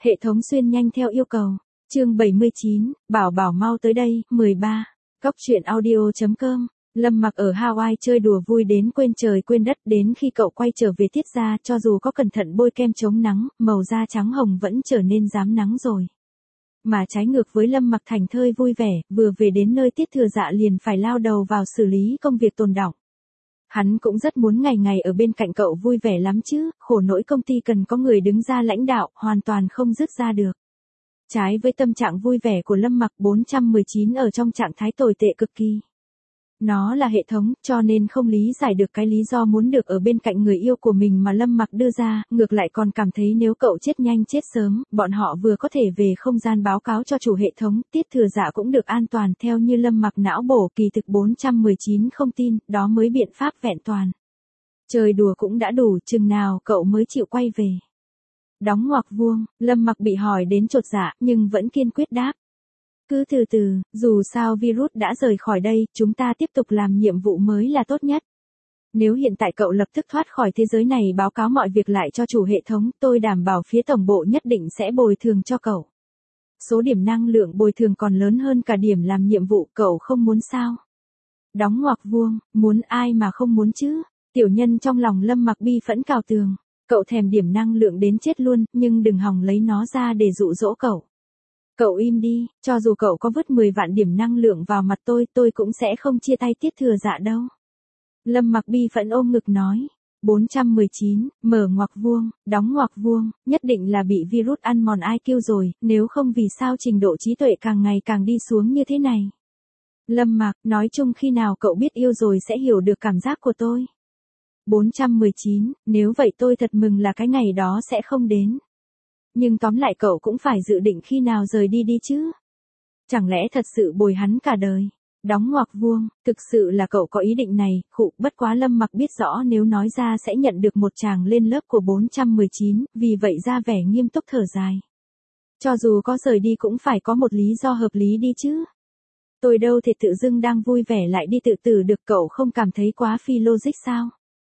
Hệ thống xuyên nhanh theo yêu cầu. Chương 79, bảo bảo mau tới đây. 13. Cóc truyện audio.com. Lâm Mặc ở Hawaii chơi đùa vui đến quên trời quên đất, đến khi cậu quay trở về Tiết gia, cho dù có cẩn thận bôi kem chống nắng, màu da trắng hồng vẫn trở nên rám nắng rồi. Mà trái ngược với Lâm Mặc thành thơi vui vẻ, vừa về đến nơi Tiết Thừa Dạ liền phải lao đầu vào xử lý công việc tồn đọng. Hắn cũng rất muốn ngày ngày ở bên cạnh cậu vui vẻ lắm chứ, khổ nỗi công ty cần có người đứng ra lãnh đạo, hoàn toàn không dứt ra được. Trái với tâm trạng vui vẻ của Lâm Mặc, 419 ở trong trạng thái tồi tệ cực kỳ. Nó là hệ thống, cho nên không lý giải được cái lý do muốn được ở bên cạnh người yêu của mình mà Lâm Mặc đưa ra, ngược lại còn cảm thấy nếu cậu chết nhanh chết sớm, bọn họ vừa có thể về không gian báo cáo cho chủ hệ thống, Tiết Thừa Dạ cũng được an toàn theo như Lâm Mặc não bổ. Kỳ thực 419 không tin, đó mới biện pháp vẹn toàn. Chơi đùa cũng đã đủ, chừng nào cậu mới chịu quay về. Đóng ngoặc vuông, Lâm Mặc bị hỏi đến chột dạ, nhưng vẫn kiên quyết đáp. Cứ từ từ, dù sao virus đã rời khỏi đây, chúng ta tiếp tục làm nhiệm vụ mới là tốt nhất. Nếu hiện tại cậu lập tức thoát khỏi thế giới này báo cáo mọi việc lại cho chủ hệ thống, tôi đảm bảo phía tổng bộ nhất định sẽ bồi thường cho cậu. Số điểm năng lượng bồi thường còn lớn hơn cả điểm làm nhiệm vụ, cậu không muốn sao? Đóng ngoặc vuông, muốn ai mà không muốn chứ? Tiểu nhân trong lòng Lâm Mặc bi phẫn cào tường. Cậu thèm điểm năng lượng đến chết luôn, nhưng đừng hòng lấy nó ra để dụ dỗ cậu. Cậu im đi, cho dù cậu có vứt 10 vạn điểm năng lượng vào mặt tôi cũng sẽ không chia tay Tiết Thừa Dạ đâu. Lâm Mặc bi phẫn ôm ngực nói. 419, mở ngoặc vuông, đóng ngoặc vuông, nhất định là bị virus ăn mòn IQ rồi, nếu không vì sao trình độ trí tuệ càng ngày càng đi xuống như thế này. Lâm Mặc, nói chung khi nào cậu biết yêu rồi sẽ hiểu được cảm giác của tôi. 419, nếu vậy tôi thật mừng là cái ngày đó sẽ không đến. Nhưng tóm lại cậu cũng phải dự định khi nào rời đi đi chứ. Chẳng lẽ thật sự bồi hắn cả đời? Đóng ngoặc vuông, thực sự là cậu có ý định này, khụ, bất quá Lâm Mặc biết rõ nếu nói ra sẽ nhận được một tràng lên lớp của 419, vì vậy ra vẻ nghiêm túc thở dài. Cho dù có rời đi cũng phải có một lý do hợp lý đi chứ. Tôi đâu thể tự dưng đang vui vẻ lại đi tự tử được, cậu không cảm thấy quá phi logic sao?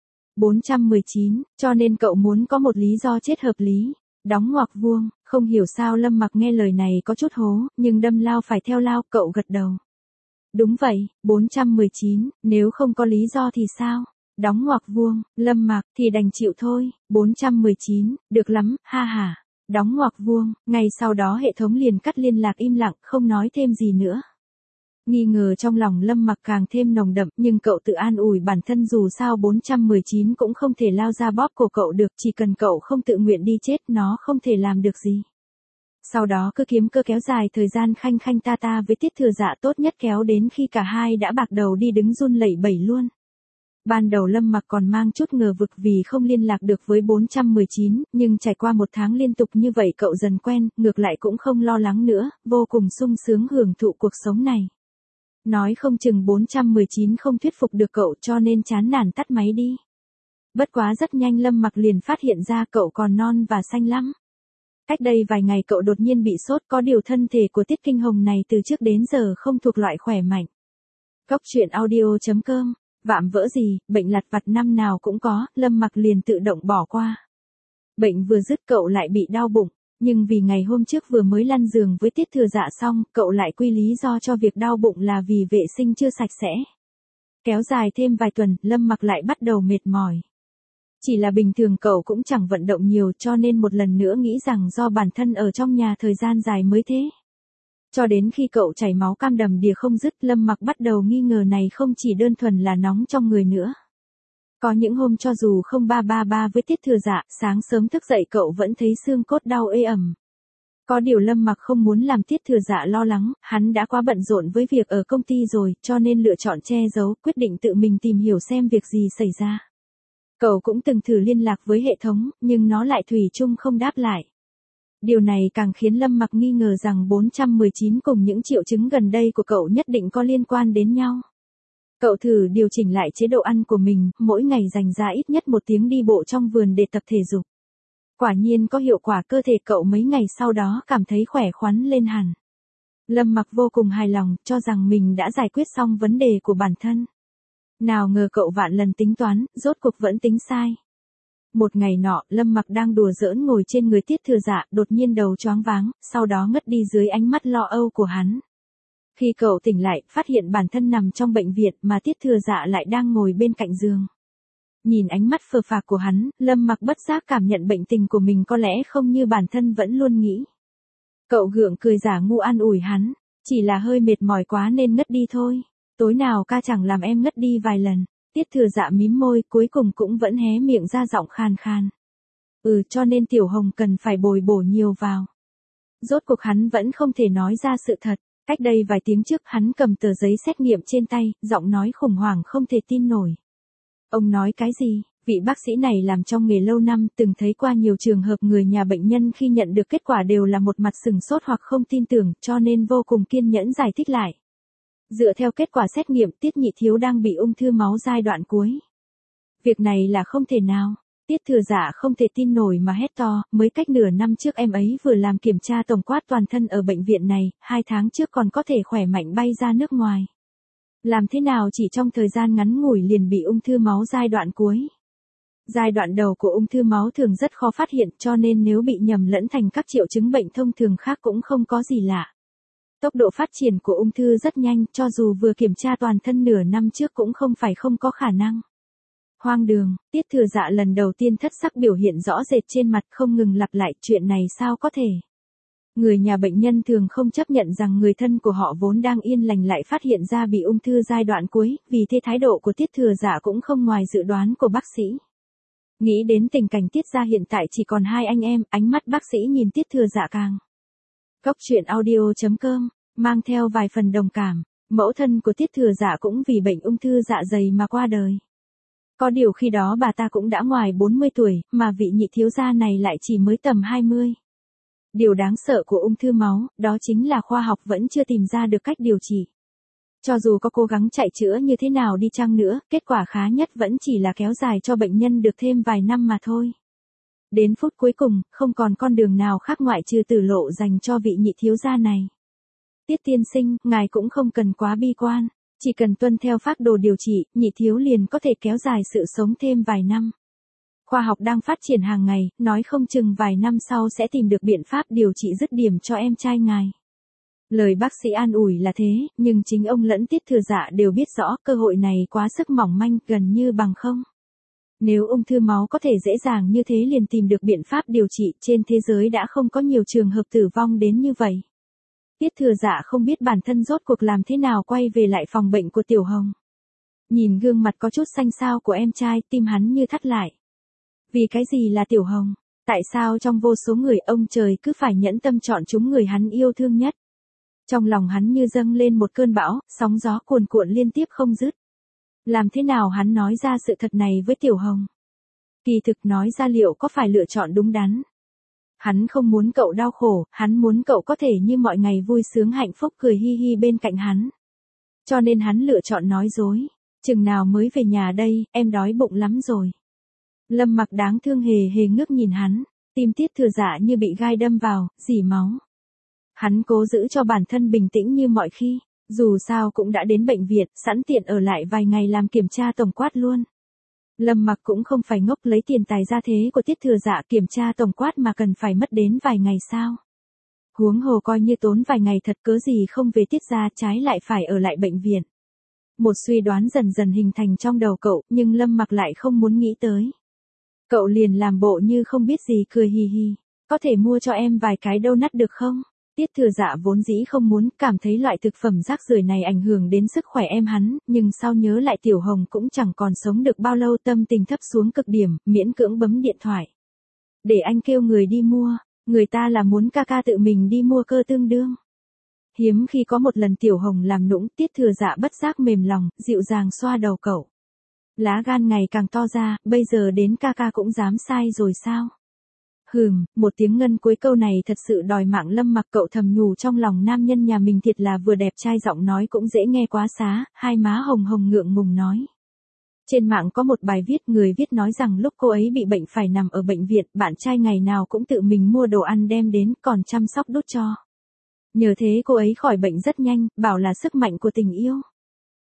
419, cho nên cậu muốn có một lý do chết hợp lý. Đóng ngoặc vuông, không hiểu sao Lâm Mặc nghe lời này có chút hố, nhưng đâm lao phải theo lao, cậu gật đầu. Đúng vậy, 419, nếu không có lý do thì sao? Đóng ngoặc vuông, Lâm Mặc thì đành chịu thôi. 419, được lắm, ha ha. Đóng ngoặc vuông, ngày sau đó hệ thống liền cắt liên lạc im lặng, không nói thêm gì nữa. Nghi ngờ trong lòng Lâm Mặc càng thêm nồng đậm, nhưng cậu tự an ủi bản thân dù sao 419 cũng không thể lao ra bóp cổ cậu được, chỉ cần cậu không tự nguyện đi chết nó không thể làm được gì. Sau đó cứ kiếm cơ kéo dài thời gian khanh khanh ta ta với Tiết Thừa Dạ, tốt nhất kéo đến khi cả hai đã bạc đầu đi đứng run lẩy bẩy luôn. Ban đầu Lâm Mặc còn mang chút ngờ vực vì không liên lạc được với 419, nhưng trải qua một tháng liên tục như vậy cậu dần quen, ngược lại cũng không lo lắng nữa, vô cùng sung sướng hưởng thụ cuộc sống này. Nói không chừng 419 không thuyết phục được cậu cho nên chán nản tắt máy đi. Bất quá rất nhanh Lâm Mặc liền phát hiện ra cậu còn non và xanh lắm. Cách đây vài ngày cậu đột nhiên bị sốt, có điều thân thể của Tiết Kinh Hồng này từ trước đến giờ không thuộc loại khỏe mạnh. Cóc truyện audio.com, vạm vỡ gì, bệnh lặt vặt năm nào cũng có, Lâm Mặc liền tự động bỏ qua. Bệnh vừa dứt cậu lại bị đau bụng. Nhưng vì ngày hôm trước vừa mới lăn giường với Tiết Thừa Dạ xong, cậu lại quy lý do cho việc đau bụng là vì vệ sinh chưa sạch sẽ. Kéo dài thêm vài tuần, Lâm Mặc lại bắt đầu mệt mỏi. Chỉ là bình thường cậu cũng chẳng vận động nhiều cho nên một lần nữa nghĩ rằng do bản thân ở trong nhà thời gian dài mới thế. Cho đến khi cậu chảy máu cam đầm đìa không dứt, Lâm Mặc bắt đầu nghi ngờ này không chỉ đơn thuần là nóng trong người nữa. Có những hôm cho dù không 333 với Tiết Thừa Dạ, sáng sớm thức dậy cậu vẫn thấy xương cốt đau ê ẩm. Có điều Lâm Mặc không muốn làm Tiết Thừa Dạ lo lắng, hắn đã quá bận rộn với việc ở công ty rồi, cho nên lựa chọn che giấu, quyết định tự mình tìm hiểu xem việc gì xảy ra. Cậu cũng từng thử liên lạc với hệ thống, nhưng nó lại thủy chung không đáp lại. Điều này càng khiến Lâm Mặc nghi ngờ rằng 419 cùng những triệu chứng gần đây của cậu nhất định có liên quan đến nhau. Cậu thử điều chỉnh lại chế độ ăn của mình, mỗi ngày dành ra ít nhất 1 tiếng đi bộ trong vườn để tập thể dục. Quả nhiên có hiệu quả, cơ thể cậu mấy ngày sau đó cảm thấy khỏe khoắn lên hẳn. Lâm Mặc vô cùng hài lòng, cho rằng mình đã giải quyết xong vấn đề của bản thân. Nào ngờ cậu vạn lần tính toán, rốt cuộc vẫn tính sai. Một ngày nọ, Lâm Mặc đang đùa giỡn ngồi trên người Tiết Thừa Dạ, đột nhiên đầu choáng váng, sau đó ngất đi dưới ánh mắt lo âu của hắn. Khi cậu tỉnh lại, phát hiện bản thân nằm trong bệnh viện mà Tiết Thừa Dạ lại đang ngồi bên cạnh giường. Nhìn ánh mắt phờ phạc của hắn, Lâm Mặc bất giác cảm nhận bệnh tình của mình có lẽ không như bản thân vẫn luôn nghĩ. Cậu gượng cười giả ngu an ủi hắn, chỉ là hơi mệt mỏi quá nên ngất đi thôi. Tối nào ca chẳng làm em ngất đi vài lần. Tiết Thừa Dạ mím môi, cuối cùng cũng vẫn hé miệng ra giọng khan khan. Cho nên Tiểu Hồng cần phải bồi bổ nhiều vào. Rốt cuộc hắn vẫn không thể nói ra sự thật. Cách đây vài tiếng trước hắn cầm tờ giấy xét nghiệm trên tay, giọng nói khủng hoảng không thể tin nổi. Ông nói cái gì? Vị bác sĩ này làm trong nghề lâu năm, từng thấy qua nhiều trường hợp người nhà bệnh nhân khi nhận được kết quả đều là một mặt sừng sốt hoặc không tin tưởng, cho nên vô cùng kiên nhẫn giải thích lại. Dựa theo kết quả xét nghiệm, Tiết Nhị Thiếu đang bị ung thư máu giai đoạn cuối. Việc này là không thể nào. Tiết Thừa Dạ không thể tin nổi mà hét to, mới cách nửa năm trước em ấy vừa làm kiểm tra tổng quát toàn thân ở bệnh viện này, 2 tháng trước còn có thể khỏe mạnh bay ra nước ngoài. Làm thế nào chỉ trong thời gian ngắn ngủi liền bị ung thư máu giai đoạn cuối. Giai đoạn đầu của ung thư máu thường rất khó phát hiện, cho nên nếu bị nhầm lẫn thành các triệu chứng bệnh thông thường khác cũng không có gì lạ. Tốc độ phát triển của ung thư rất nhanh, cho dù vừa kiểm tra toàn thân nửa năm trước cũng không phải không có khả năng. Hoang đường, Tiết Thừa Dạ lần đầu tiên thất sắc biểu hiện rõ rệt trên mặt, không ngừng lặp lại, chuyện này sao có thể. Người nhà bệnh nhân thường không chấp nhận rằng người thân của họ vốn đang yên lành lại phát hiện ra bị ung thư giai đoạn cuối, vì thế thái độ của Tiết Thừa Dạ cũng không ngoài dự đoán của bác sĩ. Nghĩ đến tình cảnh Tiết gia hiện tại chỉ còn 2 anh em, ánh mắt bác sĩ nhìn Tiết Thừa Dạ càng. Góc truyện audio.com, mang theo vài phần đồng cảm, mẫu thân của Tiết Thừa Dạ cũng vì bệnh ung thư dạ dày mà qua đời. Có điều khi đó bà ta cũng đã ngoài 40 tuổi, mà vị nhị thiếu gia này lại chỉ mới tầm 20. Điều đáng sợ của ung thư máu, đó chính là khoa học vẫn chưa tìm ra được cách điều trị. Cho dù có cố gắng chạy chữa như thế nào đi chăng nữa, kết quả khá nhất vẫn chỉ là kéo dài cho bệnh nhân được thêm vài năm mà thôi. Đến phút cuối cùng, không còn con đường nào khác ngoại trừ tử lộ dành cho vị nhị thiếu gia này. Tiết tiên sinh, ngài cũng không cần quá bi quan, chỉ cần tuân theo phác đồ điều trị, nhị thiếu liền có thể kéo dài sự sống thêm vài năm. Khoa học đang phát triển hàng ngày, nói không chừng vài năm sau sẽ tìm được biện pháp điều trị dứt điểm cho em trai ngài. Lời bác sĩ an ủi là thế, nhưng chính ông lẫn Tiết Thừa Dạ đều biết rõ cơ hội này quá sức mỏng manh, gần như bằng không. Nếu ung thư máu có thể dễ dàng như thế liền tìm được biện pháp điều trị, trên thế giới đã không có nhiều trường hợp tử vong đến như vậy. Tiết Thừa Dạ không biết bản thân rốt cuộc làm thế nào quay về lại phòng bệnh của Tiểu Hồng. Nhìn gương mặt có chút xanh xao của em trai, tim hắn như thắt lại. Vì cái gì là Tiểu Hồng? Tại sao trong vô số người ông trời cứ phải nhẫn tâm chọn chúng người hắn yêu thương nhất? Trong lòng hắn như dâng lên một cơn bão, sóng gió cuồn cuộn liên tiếp không dứt. Làm thế nào hắn nói ra sự thật này với Tiểu Hồng? Kỳ thực nói ra liệu có phải lựa chọn đúng đắn? Hắn không muốn cậu đau khổ, hắn muốn cậu có thể như mọi ngày vui sướng hạnh phúc cười hi hi bên cạnh hắn. Cho nên hắn lựa chọn nói dối. Chừng nào mới về nhà đây, em đói bụng lắm rồi. Lâm Mặc đáng thương hề hề ngước nhìn hắn, tim Tiết Thừa Dạ như bị gai đâm vào, rỉ máu. Hắn cố giữ cho bản thân bình tĩnh như mọi khi, dù sao cũng đã đến bệnh viện, sẵn tiện ở lại vài ngày làm kiểm tra tổng quát luôn. Lâm Mặc cũng không phải ngốc lấy tiền tài ra thế của Tiết Thừa Dạ kiểm tra tổng quát mà cần phải mất đến vài ngày sao. Huống hồ coi như tốn vài ngày thật cớ gì không về Tiết gia trái lại phải ở lại bệnh viện. Một suy đoán dần dần hình thành trong đầu cậu, nhưng Lâm Mặc lại không muốn nghĩ tới. Cậu liền làm bộ như không biết gì cười hì hì. Có thể mua cho em vài cái donut được không? Tiết Thừa Dạ vốn dĩ không muốn, cảm thấy loại thực phẩm rác rưởi này ảnh hưởng đến sức khỏe em hắn, nhưng sau nhớ lại Tiểu Hồng cũng chẳng còn sống được bao lâu, tâm tình thấp xuống cực điểm, miễn cưỡng bấm điện thoại. Để anh kêu người đi mua, người ta là muốn ca ca tự mình đi mua cơ tương đương. Hiếm khi có một lần Tiểu Hồng làm nũng, Tiết Thừa Dạ bất giác mềm lòng, dịu dàng xoa đầu cậu. Lá gan ngày càng to ra, bây giờ đến ca ca cũng dám sai rồi sao? Một tiếng ngân cuối câu này thật sự đòi mạng Lâm Mặc, cậu thầm nhủ trong lòng, nam nhân nhà mình thiệt là vừa đẹp trai, giọng nói cũng dễ nghe quá xá, hai má hồng hồng ngượng ngùng nói. Trên mạng có một bài viết, người viết nói rằng lúc cô ấy bị bệnh phải nằm ở bệnh viện, bạn trai ngày nào cũng tự mình mua đồ ăn đem đến, còn chăm sóc đút cho. Nhờ thế cô ấy khỏi bệnh rất nhanh, bảo là sức mạnh của tình yêu.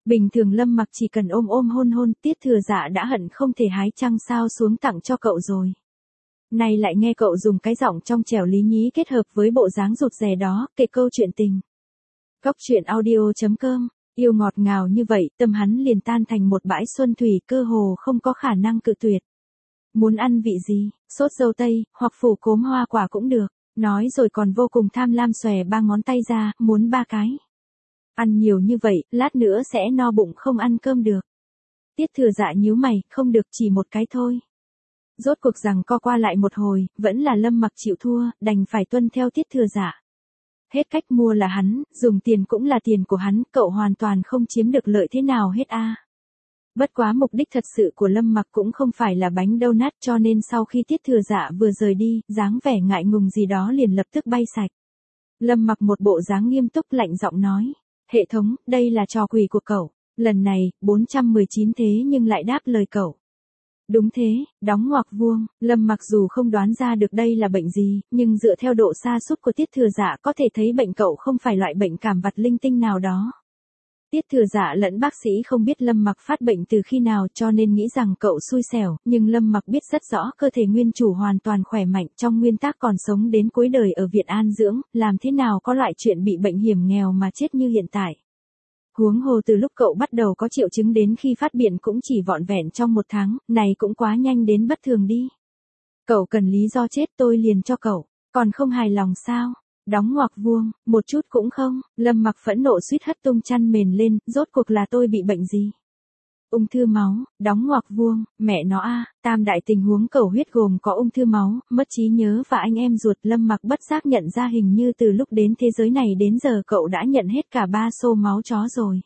Bình thường Lâm Mặc chỉ cần ôm ôm hôn hôn, Tiết Thừa Dạ đã hận không thể hái trăng sao xuống tặng cho cậu rồi. Nay lại nghe cậu dùng cái giọng trong trẻo lý nhí kết hợp với bộ dáng rụt rè đó, kể câu chuyện tình. Cóc truyện audio.com, yêu ngọt ngào như vậy, tâm hắn liền tan thành một bãi xuân thủy, cơ hồ không có khả năng cự tuyệt. Muốn ăn vị gì, sốt dâu tây, hoặc phủ cốm hoa quả cũng được, nói rồi còn vô cùng tham lam xòe ba ngón tay ra, muốn 3 cái. Ăn nhiều như vậy, lát nữa sẽ no bụng không ăn cơm được. Tiết Thừa Dạ nhíu mày, không được, chỉ một cái thôi. Rốt cuộc rằng co qua lại một hồi, vẫn là Lâm Mặc chịu thua, đành phải tuân theo Tiết Thừa Dạ. Hết cách mua là hắn, dùng tiền cũng là tiền của hắn, cậu hoàn toàn không chiếm được lợi thế nào hết a. Bất quá mục đích thật sự của Lâm Mặc cũng không phải là bánh donut, cho nên sau khi Tiết Thừa Dạ vừa rời đi, dáng vẻ ngại ngùng gì đó liền lập tức bay sạch. Lâm Mặc một bộ dáng nghiêm túc lạnh giọng nói, hệ thống, đây là trò quỷ của cậu. Lần này, 419 thế nhưng lại đáp lời cậu. Đúng thế, đóng ngoặc vuông, Lâm Mặc dù không đoán ra được đây là bệnh gì, nhưng dựa theo độ sa sút của Tiết Thừa Dạ có thể thấy bệnh cậu không phải loại bệnh cảm vặt linh tinh nào đó. Tiết Thừa Dạ lẫn bác sĩ không biết Lâm Mặc phát bệnh từ khi nào, cho nên nghĩ rằng cậu xui xẻo, nhưng Lâm Mặc biết rất rõ cơ thể nguyên chủ hoàn toàn khỏe mạnh, trong nguyên tắc còn sống đến cuối đời ở viện an dưỡng, làm thế nào có loại chuyện bị bệnh hiểm nghèo mà chết như hiện tại. Huống hồ từ lúc cậu bắt đầu có triệu chứng đến khi phát bệnh cũng chỉ vỏn vẹn trong 1 tháng, này cũng quá nhanh đến bất thường đi. Cậu cần lý do chết tôi liền cho cậu, còn không hài lòng sao? Đóng ngoặc vuông, một chút cũng không, Lâm Mặc phẫn nộ suýt hất tung chăn mền lên, rốt cuộc là tôi bị bệnh gì? Ung thư máu, đóng ngoặc vuông, mẹ nó a, tam đại tình huống cầu huyết gồm có ung thư máu, mất trí nhớ và anh em ruột. Lâm Mặc bất giác nhận ra hình như từ lúc đến thế giới này đến giờ cậu đã nhận hết cả 3 xô máu chó rồi.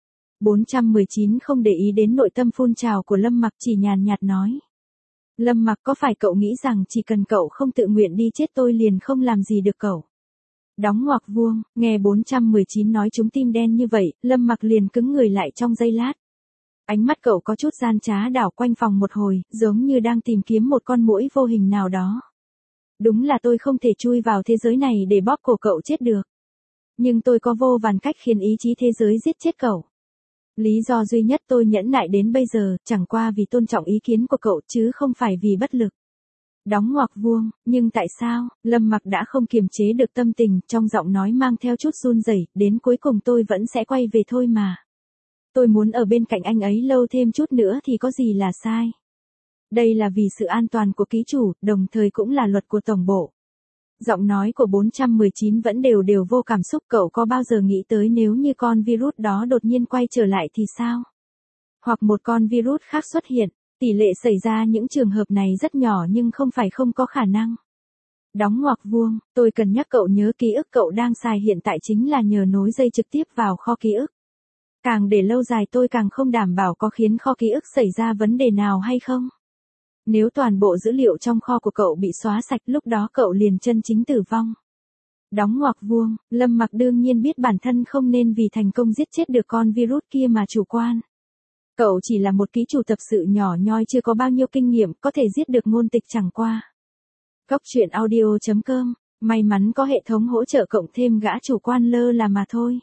419 không để ý đến nội tâm phun trào của Lâm Mặc, chỉ nhàn nhạt nói. Lâm Mặc, có phải cậu nghĩ rằng chỉ cần cậu không tự nguyện đi chết tôi liền không làm gì được cậu? Đóng ngoặc vuông, nghe 419 nói trúng tim đen như vậy, Lâm Mặc liền cứng người lại trong giây lát. Ánh mắt cậu có chút gian trá đảo quanh phòng một hồi, giống như đang tìm kiếm một con muỗi vô hình nào đó. Đúng là tôi không thể chui vào thế giới này để bóp cổ cậu chết được. Nhưng tôi có vô vàn cách khiến ý chí thế giới giết chết cậu. Lý do duy nhất tôi nhẫn nại đến bây giờ, chẳng qua vì tôn trọng ý kiến của cậu chứ không phải vì bất lực. Đóng ngoặc vuông, nhưng tại sao? Lâm Mặc đã không kiềm chế được tâm tình, trong giọng nói mang theo chút run rẩy, đến cuối cùng tôi vẫn sẽ quay về thôi mà. Tôi muốn ở bên cạnh anh ấy lâu thêm chút nữa thì có gì là sai. Đây là vì sự an toàn của ký chủ, đồng thời cũng là luật của tổng bộ. Giọng nói của 419 vẫn đều vô cảm xúc. Cậu có bao giờ nghĩ tới nếu như con virus đó đột nhiên quay trở lại thì sao? Hoặc một con virus khác xuất hiện, tỷ lệ xảy ra những trường hợp này rất nhỏ nhưng không phải không có khả năng. Đóng ngoặc vuông, tôi cần nhắc cậu nhớ ký ức cậu đang xài hiện tại chính là nhờ nối dây trực tiếp vào kho ký ức. Càng để lâu dài tôi càng không đảm bảo có khiến kho ký ức xảy ra vấn đề nào hay không. Nếu toàn bộ dữ liệu trong kho của cậu bị xóa sạch lúc đó cậu liền chân chính tử vong. Đóng ngoặc vuông, Lâm Mặc đương nhiên biết bản thân không nên vì thành công giết chết được con virus kia mà chủ quan. Cậu chỉ là một ký chủ tập sự nhỏ nhoi chưa có bao nhiêu kinh nghiệm, có thể giết được ngôn tịch chẳng qua. Cóc truyện audio.com, may mắn có hệ thống hỗ trợ cộng thêm gã chủ quan lơ là mà thôi.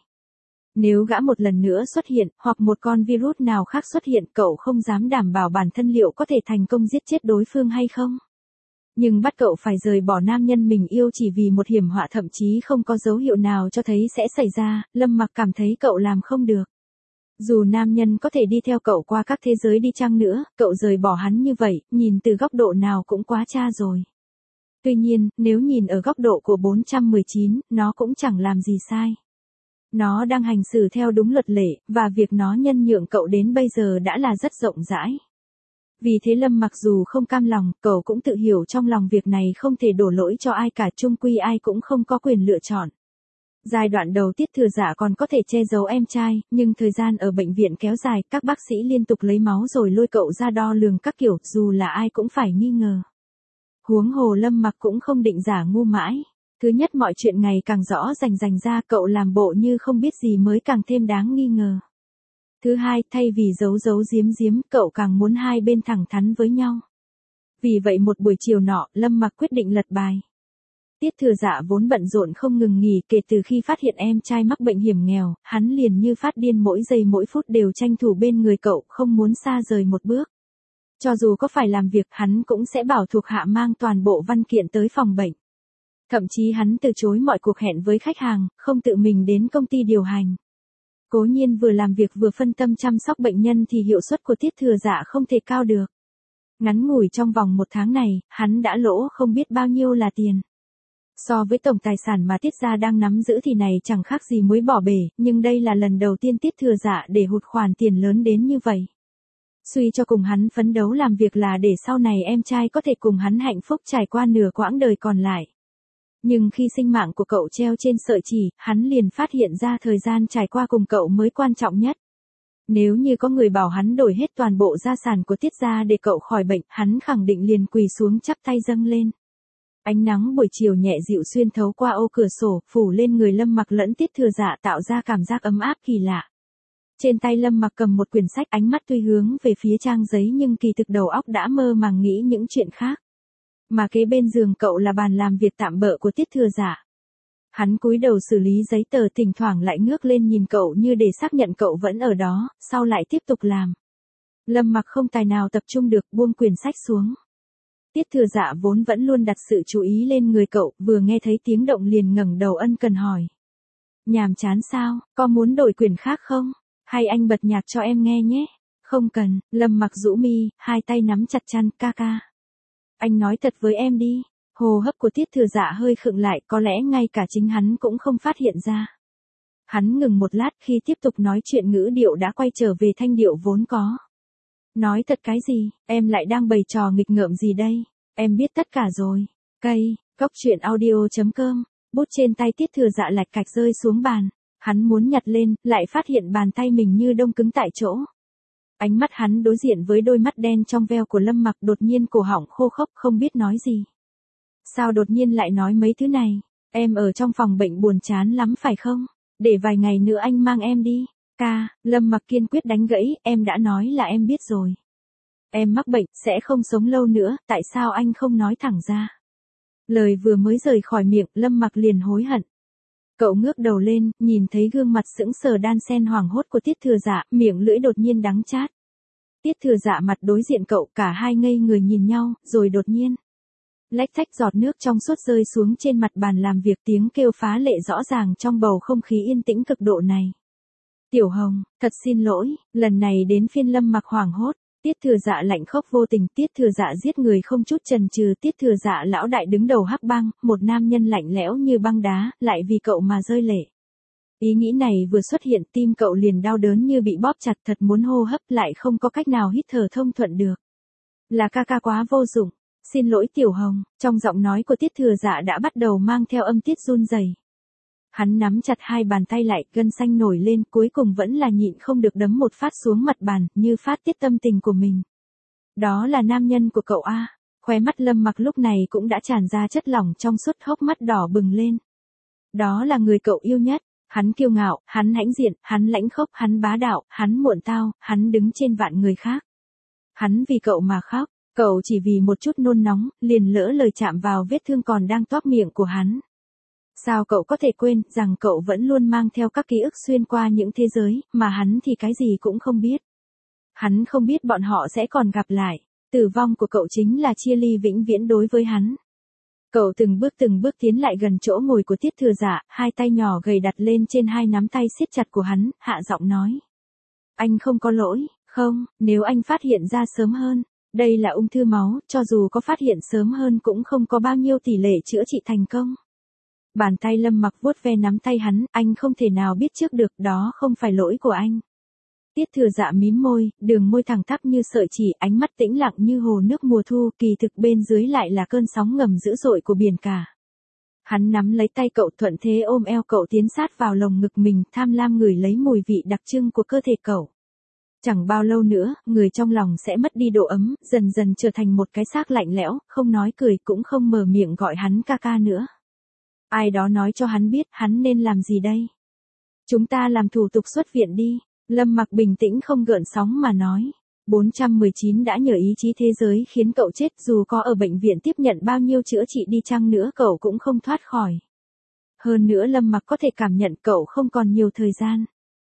Nếu gã một lần nữa xuất hiện, hoặc một con virus nào khác xuất hiện, cậu không dám đảm bảo bản thân liệu có thể thành công giết chết đối phương hay không. Nhưng bắt cậu phải rời bỏ nam nhân mình yêu chỉ vì một hiểm họa thậm chí không có dấu hiệu nào cho thấy sẽ xảy ra, Lâm Mặc cảm thấy cậu làm không được. Dù nam nhân có thể đi theo cậu qua các thế giới đi chăng nữa, cậu rời bỏ hắn như vậy, nhìn từ góc độ nào cũng quá cha rồi. Tuy nhiên, nếu nhìn ở góc độ của 419, nó cũng chẳng làm gì sai. Nó đang hành xử theo đúng luật lệ, và việc nó nhân nhượng cậu đến bây giờ đã là rất rộng rãi. Vì thế Lâm mặc dù không cam lòng, cậu cũng tự hiểu trong lòng việc này không thể đổ lỗi cho ai cả, chung quy ai cũng không có quyền lựa chọn. Giai đoạn đầu Tiết Thừa Dạ còn có thể che giấu em trai, nhưng thời gian ở bệnh viện kéo dài, các bác sĩ liên tục lấy máu rồi lôi cậu ra đo lường các kiểu, dù là ai cũng phải nghi ngờ. Huống hồ Lâm mặc cũng không định giả ngu mãi. Thứ nhất, mọi chuyện ngày càng rõ rành ra, cậu làm bộ như không biết gì mới càng thêm đáng nghi ngờ. Thứ hai, thay vì giấu giếm, cậu càng muốn hai bên thẳng thắn với nhau. Vì vậy một buổi chiều nọ, Lâm mặc quyết định lật bài. Tiết Thừa Dạ vốn bận rộn không ngừng nghỉ, kể từ khi phát hiện em trai mắc bệnh hiểm nghèo, hắn liền như phát điên, mỗi giây mỗi phút đều tranh thủ bên người cậu, không muốn xa rời một bước. Cho dù có phải làm việc, hắn cũng sẽ bảo thuộc hạ mang toàn bộ văn kiện tới phòng bệnh. Thậm chí hắn từ chối mọi cuộc hẹn với khách hàng, không tự mình đến công ty điều hành. Cố nhiên vừa làm việc vừa phân tâm chăm sóc bệnh nhân thì hiệu suất của Tiết Thừa Dạ không thể cao được. Ngắn ngủi trong vòng 1 tháng này, hắn đã lỗ không biết bao nhiêu là tiền. So với tổng tài sản mà Tiết gia đang nắm giữ thì này chẳng khác gì muối bỏ bể, nhưng đây là lần đầu tiên Tiết Thừa Dạ để hụt khoản tiền lớn đến như vậy. Suy cho cùng hắn phấn đấu làm việc là để sau này em trai có thể cùng hắn hạnh phúc trải qua nửa quãng đời còn lại. Nhưng khi sinh mạng của cậu treo trên sợi chỉ, hắn liền phát hiện ra thời gian trải qua cùng cậu mới quan trọng nhất. Nếu như có người bảo hắn đổi hết toàn bộ gia sản của Tiết gia để cậu khỏi bệnh, hắn khẳng định liền quỳ xuống chắp tay dâng lên. Ánh nắng buổi chiều nhẹ dịu xuyên thấu qua ô cửa sổ, phủ lên người Lâm Mặc lẫn Tiết Thừa Dạ tạo ra cảm giác ấm áp kỳ lạ. Trên tay Lâm Mặc cầm một quyển sách, ánh mắt tuy hướng về phía trang giấy nhưng kỳ thực đầu óc đã mơ màng nghĩ những chuyện khác. Mà kế bên giường cậu là bàn làm việc tạm bợ của Tiết Thừa Dạ. Hắn cúi đầu xử lý giấy tờ, thỉnh thoảng lại ngước lên nhìn cậu như để xác nhận cậu vẫn ở đó, sau lại tiếp tục làm. Lâm Mặc không tài nào tập trung được, buông quyển sách xuống. Tiết Thừa Dạ vốn vẫn luôn đặt sự chú ý lên người cậu, vừa nghe thấy tiếng động liền ngẩng đầu ân cần hỏi. Nhàm chán sao, có muốn đổi quyển khác không? Hay anh bật nhạc cho em nghe nhé? Không cần, Lâm Mặc rũ mi, hai tay nắm chặt chăn, ca ca. Anh nói thật với em đi. Hô hấp của Tiết Thừa Dạ hơi khựng lại, có lẽ ngay cả chính hắn cũng không phát hiện ra. Hắn ngừng một lát, khi tiếp tục nói chuyện ngữ điệu đã quay trở về thanh điệu vốn có. Nói thật cái gì, em lại đang bày trò nghịch ngợm gì đây? Em biết tất cả rồi. Cây, cóc truyện audio.com, bút trên tay Tiết Thừa Dạ lạch cạch rơi xuống bàn. Hắn muốn nhặt lên, lại phát hiện bàn tay mình như đông cứng tại chỗ. Ánh mắt hắn đối diện với đôi mắt đen trong veo của Lâm Mặc, đột nhiên cổ họng khô khốc không biết nói gì. Sao đột nhiên lại nói mấy thứ này? Em ở trong phòng bệnh buồn chán lắm phải không? Để vài ngày nữa anh mang em đi. Ca, Lâm Mặc kiên quyết đánh gãy, em đã nói là em biết rồi. Em mắc bệnh, sẽ không sống lâu nữa, tại sao anh không nói thẳng ra? Lời vừa mới rời khỏi miệng, Lâm Mặc liền hối hận. Cậu ngước đầu lên, nhìn thấy gương mặt sững sờ đan sen hoảng hốt của Tiết Thừa Dạ, miệng lưỡi đột nhiên đắng chát. Tiết Thừa Dạ mặt đối diện cậu, cả hai ngây người nhìn nhau, rồi đột nhiên. Lách thách giọt nước trong suốt rơi xuống trên mặt bàn làm việc, tiếng kêu phá lệ rõ ràng trong bầu không khí yên tĩnh cực độ này. Tiểu Hồng, thật xin lỗi, lần này đến phiên Lâm Mặc hoảng hốt. Tiết Thừa Dạ lạnh khốc vô tình, Tiết Thừa Dạ giết người không chút chần chừ, Tiết Thừa Dạ lão đại đứng đầu Hắc Bang, một nam nhân lạnh lẽo như băng đá, lại vì cậu mà rơi lệ. Ý nghĩ này vừa xuất hiện, tim cậu liền đau đớn như bị bóp chặt, thật muốn hô hấp lại không có cách nào hít thở thông thuận được. Là ca ca quá vô dụng. Xin lỗi Tiểu Hồng, trong giọng nói của Tiết Thừa Dạ đã bắt đầu mang theo âm tiết run rẩy. Hắn nắm chặt hai bàn tay lại, gân xanh nổi lên, cuối cùng vẫn là nhịn không được đấm một phát xuống mặt bàn, như phát tiết tâm tình của mình. Đó là nam nhân của cậu a. Khóe mắt Lâm Mặc lúc này cũng đã tràn ra chất lỏng trong suốt, hốc mắt đỏ bừng lên. Đó là người cậu yêu nhất. Hắn kiêu ngạo, hắn hãnh diện, hắn lãnh khốc, hắn bá đạo, hắn muộn tao, hắn đứng trên vạn người khác. Hắn vì cậu mà khóc. Cậu chỉ vì một chút nôn nóng, liền lỡ lời chạm vào vết thương còn đang toác miệng của hắn. Sao cậu có thể quên rằng cậu vẫn luôn mang theo các ký ức xuyên qua những thế giới, mà hắn thì cái gì cũng không biết. Hắn không biết bọn họ sẽ còn gặp lại. Tử vong của cậu chính là chia ly vĩnh viễn đối với hắn. Cậu từng bước tiến lại gần chỗ ngồi của Tiết Thừa Dạ, hai tay nhỏ gầy đặt lên trên hai nắm tay siết chặt của hắn, hạ giọng nói. Anh không có lỗi, không, nếu anh phát hiện ra sớm hơn. Đây là ung thư máu, cho dù có phát hiện sớm hơn cũng không có bao nhiêu tỷ lệ chữa trị thành công. Bàn tay Lâm Mặc vuốt ve nắm tay hắn, anh không thể nào biết trước được, đó không phải lỗi của anh. Tiết Thừa Dạ mím môi, đường môi thẳng tắp như sợi chỉ, ánh mắt tĩnh lặng như hồ nước mùa thu, kỳ thực bên dưới lại là cơn sóng ngầm dữ dội của biển cả. Hắn nắm lấy tay cậu, thuận thế ôm eo cậu tiến sát vào lồng ngực mình, tham lam ngửi lấy mùi vị đặc trưng của cơ thể cậu. Chẳng bao lâu nữa, người trong lòng sẽ mất đi độ ấm, dần dần trở thành một cái xác lạnh lẽo, không nói cười cũng không mở miệng gọi hắn ca ca nữa. Ai đó nói cho hắn biết hắn nên làm gì đây? Chúng ta làm thủ tục xuất viện đi. Lâm Mặc bình tĩnh không gợn sóng mà nói. 419 đã nhờ ý chí thế giới khiến cậu chết, dù có ở bệnh viện tiếp nhận bao nhiêu chữa trị đi chăng nữa cậu cũng không thoát khỏi. Hơn nữa Lâm Mặc có thể cảm nhận cậu không còn nhiều thời gian.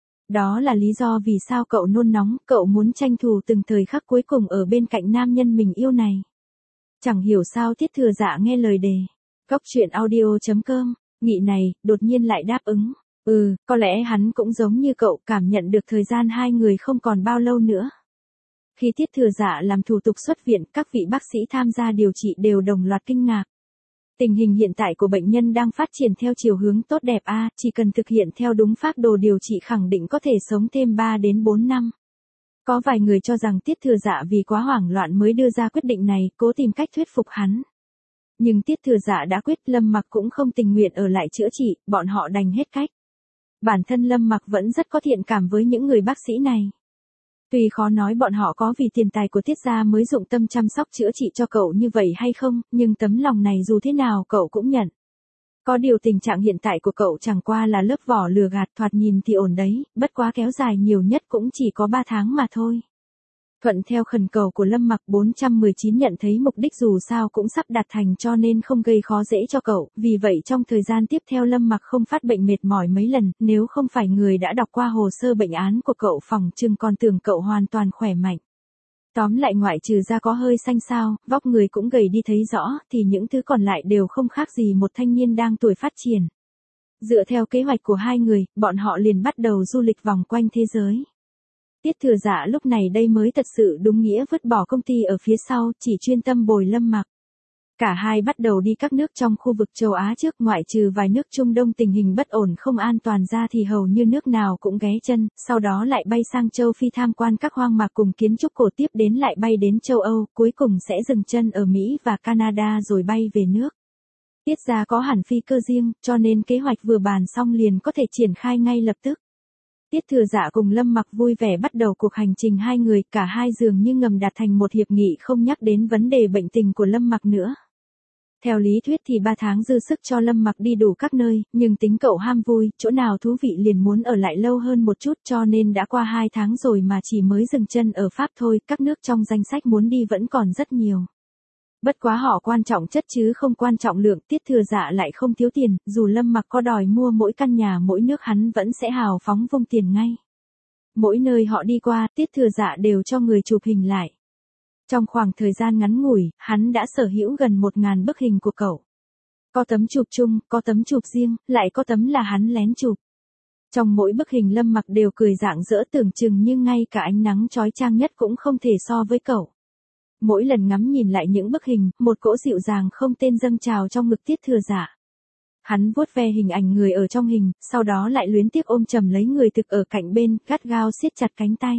Đó là lý do vì sao cậu nôn nóng, cậu muốn tranh thủ từng thời khắc cuối cùng ở bên cạnh nam nhân mình yêu này. Chẳng hiểu sao Tiết Thừa Dạ nghe lời đề. Góc truyện audio.com, Nghị này, đột nhiên lại đáp ứng. Có lẽ hắn cũng giống như cậu cảm nhận được thời gian hai người không còn bao lâu nữa. Khi Tiết Thừa Dạ làm thủ tục xuất viện, các vị bác sĩ tham gia điều trị đều đồng loạt kinh ngạc. Tình hình hiện tại của bệnh nhân đang phát triển theo chiều hướng tốt đẹp chỉ cần thực hiện theo đúng phác đồ điều trị khẳng định có thể sống thêm 3 đến 4 năm. Có vài người cho rằng Tiết Thừa Dạ vì quá hoảng loạn mới đưa ra quyết định này, cố tìm cách thuyết phục hắn. Nhưng Tiết Thừa Dạ đã quyết, Lâm Mặc cũng không tình nguyện ở lại chữa trị, bọn họ đành hết cách. Bản thân Lâm Mặc vẫn rất có thiện cảm với những người bác sĩ này. Tuy khó nói bọn họ có vì tiền tài của Tiết gia mới dụng tâm chăm sóc chữa trị cho cậu như vậy hay không, nhưng tấm lòng này dù thế nào cậu cũng nhận. Có điều tình trạng hiện tại của cậu chẳng qua là lớp vỏ lừa gạt, thoạt nhìn thì ổn đấy, bất quá kéo dài nhiều nhất cũng chỉ có 3 tháng mà thôi. Thuận theo khẩn cầu của Lâm Mặc, 419 nhận thấy mục đích dù sao cũng sắp đạt thành cho nên không gây khó dễ cho cậu, vì vậy trong thời gian tiếp theo Lâm Mặc không phát bệnh mệt mỏi mấy lần, nếu không phải người đã đọc qua hồ sơ bệnh án của cậu phỏng chừng còn tưởng cậu hoàn toàn khỏe mạnh. Tóm lại ngoại trừ da có hơi xanh xao, vóc người cũng gầy đi thấy rõ, thì những thứ còn lại đều không khác gì một thanh niên đang tuổi phát triển. Dựa theo kế hoạch của hai người, bọn họ liền bắt đầu du lịch vòng quanh thế giới. Tiết Thừa Dạ lúc này đây mới thật sự đúng nghĩa vứt bỏ công ty ở phía sau, chỉ chuyên tâm bồi Lâm Mặc. Cả hai bắt đầu đi các nước trong khu vực châu Á trước, ngoại trừ vài nước Trung Đông tình hình bất ổn không an toàn ra thì hầu như nước nào cũng ghé chân, sau đó lại bay sang châu Phi tham quan các hoang mạc cùng kiến trúc cổ, tiếp đến lại bay đến châu Âu, cuối cùng sẽ dừng chân ở Mỹ và Canada rồi bay về nước. Tiết gia có hẳn phi cơ riêng, cho nên kế hoạch vừa bàn xong liền có thể triển khai ngay lập tức. Tiết Thừa Dạ cùng Lâm Mặc vui vẻ bắt đầu cuộc hành trình hai người, cả hai dường như ngầm đạt thành một hiệp nghị không nhắc đến vấn đề bệnh tình của Lâm Mặc nữa. Theo lý thuyết thì 3 tháng dư sức cho Lâm Mặc đi đủ các nơi, nhưng tính cậu ham vui, chỗ nào thú vị liền muốn ở lại lâu hơn một chút, cho nên đã qua 2 tháng rồi mà chỉ mới dừng chân ở Pháp thôi, các nước trong danh sách muốn đi vẫn còn rất nhiều. Bất quá họ quan trọng chất chứ không quan trọng lượng, Tiết Thừa Dạ lại không thiếu tiền, dù Lâm Mặc có đòi mua mỗi căn nhà mỗi nước hắn vẫn sẽ hào phóng vung tiền ngay. Mỗi nơi họ đi qua, Tiết Thừa Dạ đều cho người chụp hình lại. Trong khoảng thời gian ngắn ngủi, hắn đã sở hữu gần 1000 bức hình của cậu. Có tấm chụp chung, có tấm chụp riêng, lại có tấm là hắn lén chụp. Trong mỗi bức hình Lâm Mặc đều cười rạng rỡ, tưởng chừng như ngay cả ánh nắng chói chang nhất cũng không thể so với cậu. Mỗi lần ngắm nhìn lại những bức hình, một cỗ dịu dàng không tên dâng trào trong ngực Tiết Thừa Dạ. Hắn vuốt ve hình ảnh người ở trong hình, sau đó lại luyến tiếc ôm chầm lấy người thực ở cạnh bên, gắt gao siết chặt cánh tay.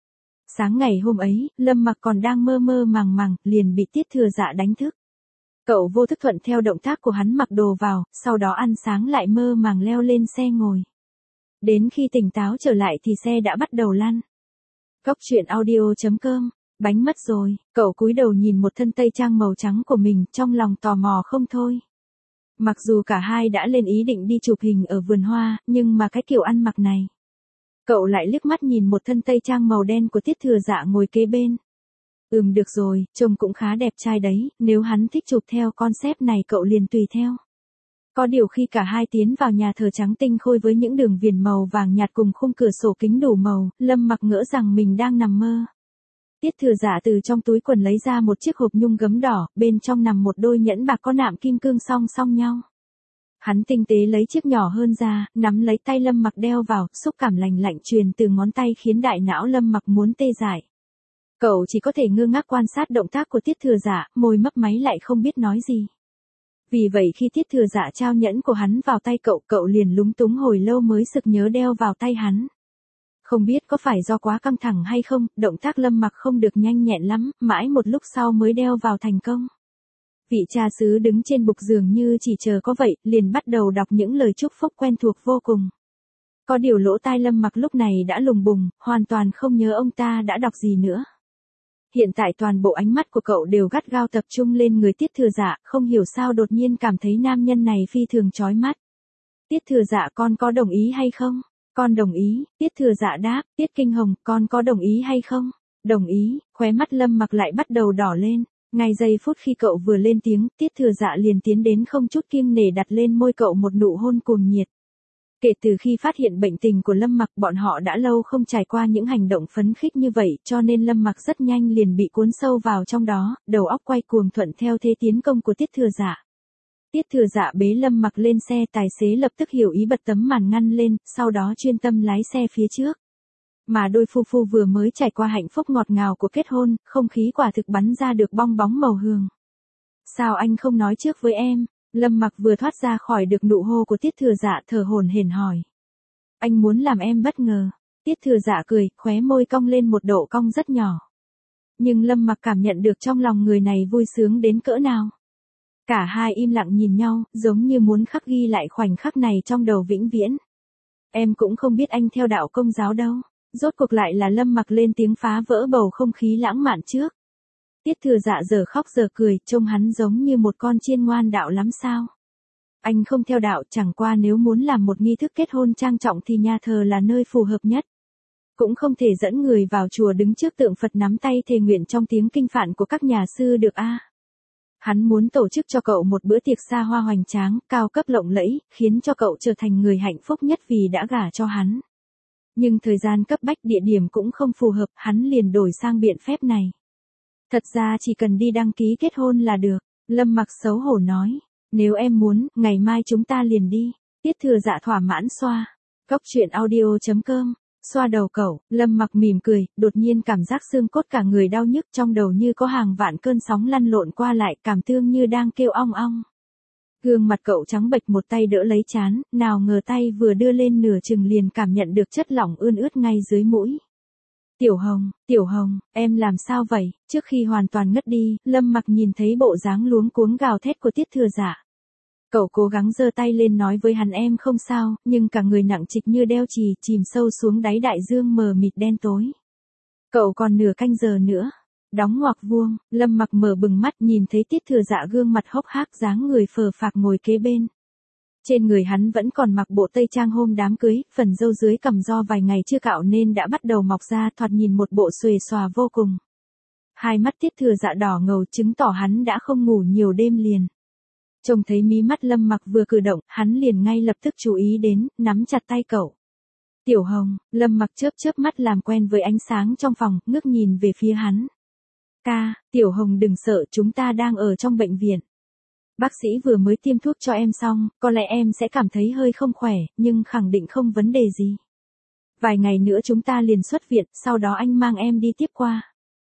Sáng ngày hôm ấy, Lâm Mặc còn đang mơ mơ màng màng, liền bị Tiết Thừa Dạ đánh thức. Cậu vô thức thuận theo động tác của hắn mặc đồ vào, sau đó ăn sáng lại mơ màng leo lên xe ngồi. Đến khi tỉnh táo trở lại thì xe đã bắt đầu lăn. Góc truyện audio.com, bánh mất rồi, cậu cúi đầu nhìn một thân tây trang màu trắng của mình, trong lòng tò mò không thôi. Mặc dù cả hai đã lên ý định đi chụp hình ở vườn hoa, nhưng mà cái kiểu ăn mặc này. Cậu lại liếc mắt nhìn một thân tây trang màu đen của Tiết Thừa Dạ ngồi kế bên. Được rồi, trông cũng khá đẹp trai đấy, nếu hắn thích chụp theo concept này cậu liền tùy theo. Có điều khi cả hai tiến vào nhà thờ trắng tinh khôi với những đường viền màu vàng nhạt cùng khung cửa sổ kính đủ màu, Lâm Mặc ngỡ rằng mình đang nằm mơ. Tiết Thừa Dạ từ trong túi quần lấy ra một chiếc hộp nhung gấm đỏ, bên trong nằm một đôi nhẫn bạc có nạm kim cương song song nhau. Hắn tinh tế lấy chiếc nhỏ hơn ra, nắm lấy tay Lâm Mặc đeo vào, xúc cảm lành lạnh truyền từ ngón tay khiến đại não Lâm Mặc muốn tê dại. Cậu chỉ có thể ngơ ngác quan sát động tác của Tiết Thừa Dạ, môi mấp máy lại không biết nói gì. Vì vậy khi Tiết Thừa Dạ trao nhẫn của hắn vào tay cậu, cậu liền lúng túng hồi lâu mới sực nhớ đeo vào tay hắn. Không biết có phải do quá căng thẳng hay không, động tác Lâm Mặc không được nhanh nhẹn lắm, mãi một lúc sau mới đeo vào thành công. Vị cha xứ đứng trên bục giường như chỉ chờ có vậy, liền bắt đầu đọc những lời chúc phúc quen thuộc vô cùng. Có điều lỗ tai Lâm Mặc lúc này đã lùng bùng, hoàn toàn không nhớ ông ta đã đọc gì nữa. Hiện tại toàn bộ ánh mắt của cậu đều gắt gao tập trung lên người Tiết Thừa Dạ, không hiểu sao đột nhiên cảm thấy nam nhân này phi thường chói mắt. Tiết Thừa Dạ, con có đồng ý hay không? Con đồng ý, Tiết Thừa Dạ đáp. Tiết Kinh Hồng, con có đồng ý hay không? Đồng ý, khóe mắt Lâm Mặc lại bắt đầu đỏ lên. Ngay giây phút khi cậu vừa lên tiếng, Tiết Thừa Dạ liền tiến đến không chút kiêng nể đặt lên môi cậu một nụ hôn cuồng nhiệt. Kể từ khi phát hiện bệnh tình của Lâm Mặc, bọn họ đã lâu không trải qua những hành động phấn khích như vậy, cho nên Lâm Mặc rất nhanh liền bị cuốn sâu vào trong đó, đầu óc quay cuồng thuận theo thế tiến công của Tiết Thừa Dạ. Tiết Thừa Dạ bế Lâm Mặc lên xe, tài xế lập tức hiểu ý bật tấm màn ngăn lên, sau đó chuyên tâm lái xe phía trước. Mà đôi phu phu vừa mới trải qua hạnh phúc ngọt ngào của kết hôn, không khí quả thực bắn ra được bong bóng màu hường. Sao anh không nói trước với em? Lâm Mặc vừa thoát ra khỏi được nụ hôn của Tiết Thừa Dạ thở hổn hển hỏi. Anh muốn làm em bất ngờ. Tiết Thừa Dạ cười, khóe môi cong lên một độ cong rất nhỏ. Nhưng Lâm Mặc cảm nhận được trong lòng người này vui sướng đến cỡ nào. Cả hai im lặng nhìn nhau, giống như muốn khắc ghi lại khoảnh khắc này trong đầu vĩnh viễn. Em cũng không biết anh theo đạo Công giáo đâu. Rốt cuộc lại là Lâm Mặc lên tiếng phá vỡ bầu không khí lãng mạn trước. Tiết Thừa Dạ giờ khóc giờ cười, trông hắn giống như một con chiên ngoan đạo lắm sao. Anh không theo đạo, chẳng qua nếu muốn làm một nghi thức kết hôn trang trọng thì nhà thờ là nơi phù hợp nhất. Cũng không thể dẫn người vào chùa đứng trước tượng Phật nắm tay thề nguyện trong tiếng kinh phạn của các nhà sư được a. Hắn muốn tổ chức cho cậu một bữa tiệc xa hoa hoành tráng, cao cấp lộng lẫy, khiến cho cậu trở thành người hạnh phúc nhất vì đã gả cho hắn. Nhưng thời gian cấp bách, địa điểm cũng không phù hợp, hắn liền đổi sang biện phép này. Thật ra chỉ cần đi đăng ký kết hôn là được, Lâm Mặc xấu hổ nói. Nếu em muốn, ngày mai chúng ta liền đi. Tiết Thừa Dạ thỏa mãn xoa. Cóc truyện audio.com. Xoa đầu cậu, Lâm Mặc mỉm cười, đột nhiên cảm giác xương cốt cả người đau nhức, trong đầu như có hàng vạn cơn sóng lăn lộn qua lại, cảm thương như đang kêu ong ong. Gương mặt cậu trắng bệch, một tay đỡ lấy trán, nào ngờ tay vừa đưa lên nửa chừng liền cảm nhận được chất lỏng ươn ướt ngay dưới mũi. Tiểu Hồng, em làm sao vậy? Trước khi hoàn toàn ngất đi, Lâm Mặc nhìn thấy bộ dáng luống cuống gào thét của Tiết Thừa Dạ. Cậu cố gắng giơ tay lên nói với hắn em không sao, nhưng cả người nặng trịch như đeo chì, chìm sâu xuống đáy đại dương mờ mịt đen tối. Cậu còn nửa canh giờ nữa. Đóng ngoặc vuông, Lâm Mặc mở bừng mắt nhìn thấy Tiết Thừa Dạ gương mặt hốc hác, dáng người phờ phạc ngồi kế bên. Trên người hắn vẫn còn mặc bộ tây trang hôm đám cưới, phần râu dưới cằm do vài ngày chưa cạo nên đã bắt đầu mọc ra, thoạt nhìn một bộ xuề xòa vô cùng. Hai mắt Tiết Thừa Dạ đỏ ngầu chứng tỏ hắn đã không ngủ nhiều đêm liền. Trông thấy mí mắt Lâm Mặc vừa cử động, hắn liền ngay lập tức chú ý đến, nắm chặt tay cậu. Tiểu Hồng, Lâm Mặc chớp chớp mắt làm quen với ánh sáng trong phòng, ngước nhìn về phía hắn. Ca, Tiểu Hồng đừng sợ, chúng ta đang ở trong bệnh viện. Bác sĩ vừa mới tiêm thuốc cho em xong, có lẽ em sẽ cảm thấy hơi không khỏe, nhưng khẳng định không vấn đề gì. Vài ngày nữa chúng ta liền xuất viện, sau đó anh mang em đi tiếp qua.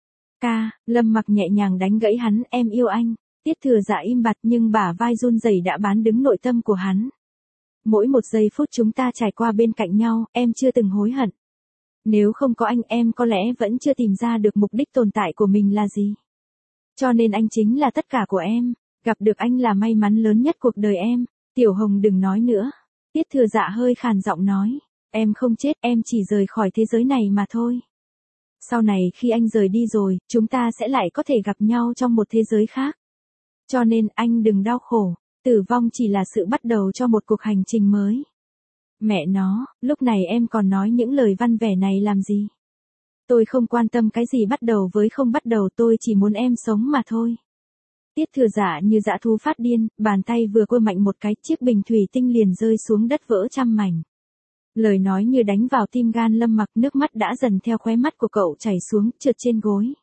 Ca, Lâm Mặc nhẹ nhàng đánh gãy hắn, em yêu anh. Tiết Thừa Dạ im bặt nhưng bả vai run rẩy đã bán đứng nội tâm của hắn. Mỗi một giây phút chúng ta trải qua bên cạnh nhau, em chưa từng hối hận. Nếu không có anh em có lẽ vẫn chưa tìm ra được mục đích tồn tại của mình là gì. Cho nên anh chính là tất cả của em. Gặp được anh là may mắn lớn nhất cuộc đời em. Tiểu Hồng đừng nói nữa. Tiết Thừa Dạ hơi khàn giọng nói. Em không chết, em chỉ rời khỏi thế giới này mà thôi. Sau này khi anh rời đi rồi, chúng ta sẽ lại có thể gặp nhau trong một thế giới khác. Cho nên anh đừng đau khổ. Tử vong chỉ là sự bắt đầu cho một cuộc hành trình mới. Mẹ nó, lúc này em còn nói những lời văn vẻ này làm gì? Tôi không quan tâm cái gì bắt đầu với không bắt đầu, tôi chỉ muốn em sống mà thôi. Tiết Thừa Dạ như dã thú phát điên, bàn tay vừa quơ mạnh một cái, chiếc bình thủy tinh liền rơi xuống đất vỡ trăm mảnh. Lời nói như đánh vào tim gan Lâm Mặc, nước mắt đã dần theo khóe mắt của cậu chảy xuống, trượt trên gối.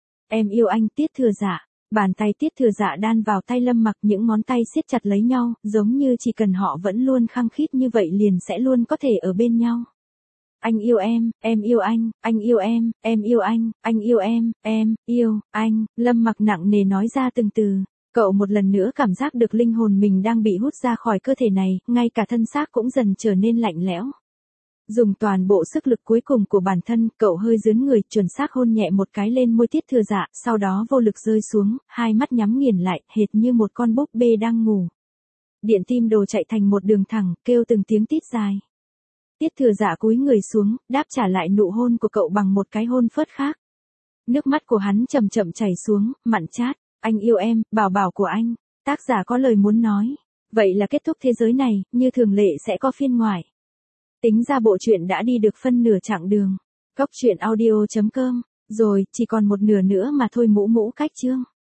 Em yêu anh Tiết Thừa Dạ. Bàn tay Tiết Thừa Dạ đan vào tay Lâm Mặc, những ngón tay siết chặt lấy nhau, giống như chỉ cần họ vẫn luôn khăng khít như vậy liền sẽ luôn có thể ở bên nhau. Anh yêu em yêu anh yêu em yêu anh yêu em yêu anh, Lâm Mặc nặng nề nói ra từng từ. Cậu một lần nữa cảm giác được linh hồn mình đang bị hút ra khỏi cơ thể này, ngay cả thân xác cũng dần trở nên lạnh lẽo. Dùng toàn bộ sức lực cuối cùng của bản thân, cậu hơi dướn người, chuẩn xác hôn nhẹ một cái lên môi Tiết Thừa Dạ, sau đó vô lực rơi xuống, hai mắt nhắm nghiền lại, hệt như một con búp bê đang ngủ. Điện tim đồ chạy thành một đường thẳng, kêu từng tiếng tít dài. Tiết Thừa Dạ cúi người xuống, đáp trả lại nụ hôn của cậu bằng một cái hôn phớt khác. Nước mắt của hắn chậm chậm chảy xuống, mặn chát. Anh yêu em, bảo bảo của anh. Tác giả có lời muốn nói. Vậy là kết thúc thế giới này, như thường lệ sẽ có phiên ngoại. Tính ra bộ truyện đã đi được phân nửa chặng đường. Cóc truyện audio.com Rồi, chỉ còn một nửa nữa mà thôi, mũ mũ cách chương.